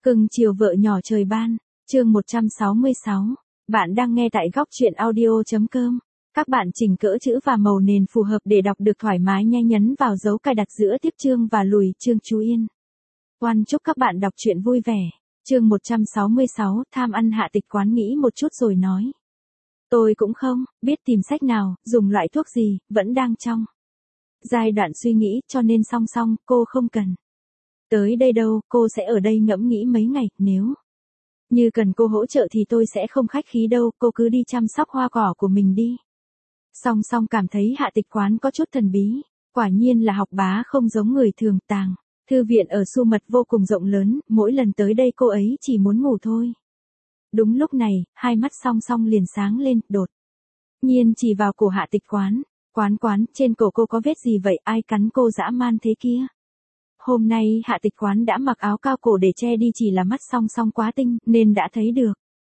Cưng chiều vợ nhỏ trời ban, chương 166. Bạn đang nghe tại góc truyện audio.com. Các bạn chỉnh cỡ chữ và màu nền phù hợp để đọc được thoải mái, nhanh nhấn vào dấu cài đặt giữa tiếp chương và lùi chương chú yên. Chúc các bạn đọc truyện vui vẻ. Chương 166, tham ăn Hạ Tịch Quán nghĩ một chút rồi nói. Tôi cũng không biết tìm sách nào, dùng loại thuốc gì, vẫn đang trong giai đoạn suy nghĩ, cho nên song song, cô không cần tới đây đâu, cô sẽ ở đây ngẫm nghĩ mấy ngày, nếu như cần cô hỗ trợ thì tôi sẽ không khách khí đâu, cô cứ đi chăm sóc hoa cỏ của mình đi. Song song cảm thấy Hạ Tịch Quán có chút thần bí, quả nhiên là học bá không giống người thường. Tàng thư viện ở Su Mật vô cùng rộng lớn, mỗi lần tới đây cô ấy chỉ muốn ngủ thôi. Đúng lúc này, hai mắt song song liền sáng lên, đột nhiên chỉ vào cổ Hạ Tịch Quán. Quán, trên cổ cô có vết gì vậy, ai cắn cô dã man thế kia? Hôm nay Hạ Tịch Quán đã mặc áo cao cổ để che đi, chỉ là mắt song song quá tinh, nên đã thấy được.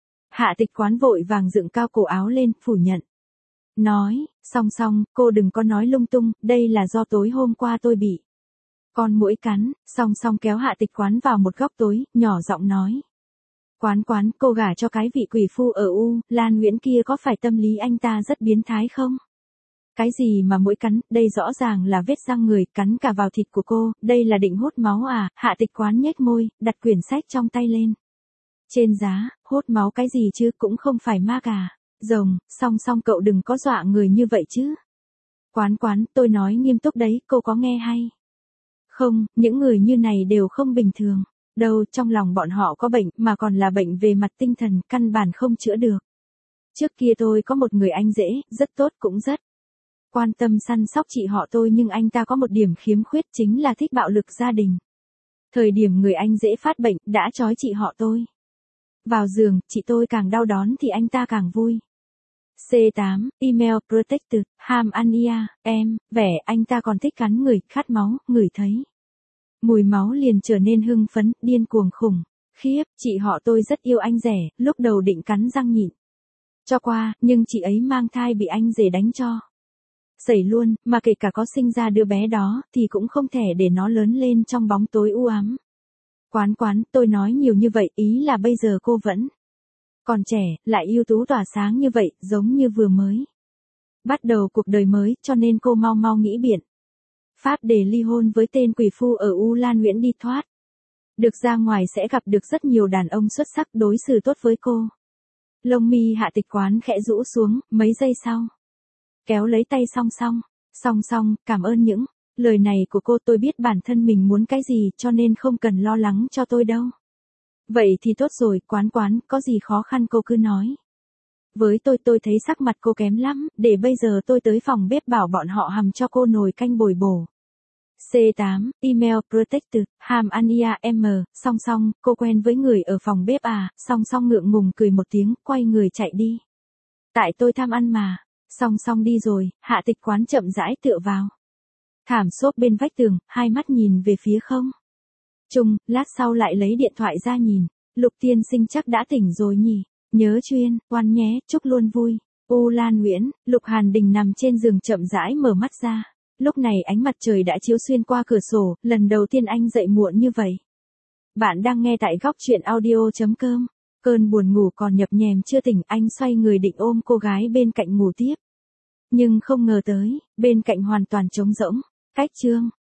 Hạ Tịch Quán vội vàng dựng cao cổ áo lên, phủ nhận. Nói, song song, cô đừng có nói lung tung, đây là do tối hôm qua tôi bị con muỗi cắn. Song song kéo Hạ Tịch Quán vào một góc tối, nhỏ giọng nói. Quán, cô gả cho cái vị quỷ phu ở Lan Nguyễn kia có phải tâm lý anh ta rất biến thái không? Cái gì mà muỗi cắn, đây rõ ràng là vết răng người, cắn cả vào thịt của cô, đây là định hút máu à? Hạ Tịch Quán nhếch môi, đặt quyển sách trong tay lên. Trên giá, hút máu cái gì chứ, cũng không phải ma gà rồng. Song song cậu đừng có dọa người như vậy chứ. Quán, tôi nói nghiêm túc đấy, cô có nghe hay không? Những người như này đều không bình thường đâu, trong lòng bọn họ có bệnh, mà còn là bệnh về mặt tinh thần, căn bản không chữa được. Trước kia tôi có một người anh rể, rất tốt, cũng rất quan tâm săn sóc chị họ tôi, nhưng anh ta có một điểm khiếm khuyết, chính là thích bạo lực gia đình. Thời điểm người anh rể phát bệnh, đã trói chị họ tôi vào giường, chị tôi càng đau đớn thì anh ta càng vui. C8, email, protected, ham ania, em, vẻ anh ta còn thích cắn người, khát máu, ngửi thấy mùi máu liền trở nên hưng phấn, điên cuồng khủng khiếp. Chị họ tôi rất yêu anh rể, lúc đầu định cắn răng nhịn cho qua, nhưng chị ấy mang thai bị anh rể đánh cho sẩy luôn, mà kể cả có sinh ra đứa bé đó, thì cũng không thể để nó lớn lên trong bóng tối u ám. Quán, tôi nói nhiều như vậy, ý là bây giờ cô vẫn còn trẻ, lại ưu tú tỏa sáng như vậy, giống như vừa mới bắt đầu cuộc đời mới, cho nên cô mau nghĩ biện pháp để ly hôn với tên quỷ phu ở Lan Nguyễn đi thoát. Được ra ngoài sẽ gặp được rất nhiều đàn ông xuất sắc đối xử tốt với cô. Lông mi Hạ Tịch Quán khẽ rũ xuống, mấy giây sau kéo lấy tay song song, cảm ơn những lời này của cô, tôi biết bản thân mình muốn cái gì, cho nên không cần lo lắng cho tôi đâu. Vậy thì tốt rồi. Quán, có gì khó khăn cô cứ nói với tôi thấy sắc mặt cô kém lắm, để bây giờ tôi tới phòng bếp bảo bọn họ hầm cho cô nồi canh bồi bổ. C8, email, protected, ham ania, m, song, cô quen với người ở phòng bếp à? Song ngượng ngùng cười một tiếng, quay người chạy đi. Tại tôi tham ăn mà. Song đi rồi, Hạ Tịch Quán chậm rãi tựa vào thảm xốp bên vách tường, hai mắt nhìn về phía không trung, lát sau lại lấy điện thoại ra nhìn. Lục tiên sinh chắc đã tỉnh rồi nhỉ? Nhớ chuyên, quan nhé, chúc luôn vui. Lan Nguyễn, Lục Hàn Đình nằm trên giường chậm rãi mở mắt ra. Lúc này ánh mặt trời đã chiếu xuyên qua cửa sổ, lần đầu tiên anh dậy muộn như vậy. Bạn đang nghe tại góc truyện audio.com. Cơn buồn ngủ còn nhập nhèm chưa tỉnh, anh xoay người định ôm cô gái bên cạnh ngủ tiếp. Nhưng không ngờ tới, bên cạnh hoàn toàn trống rỗng. Cách chương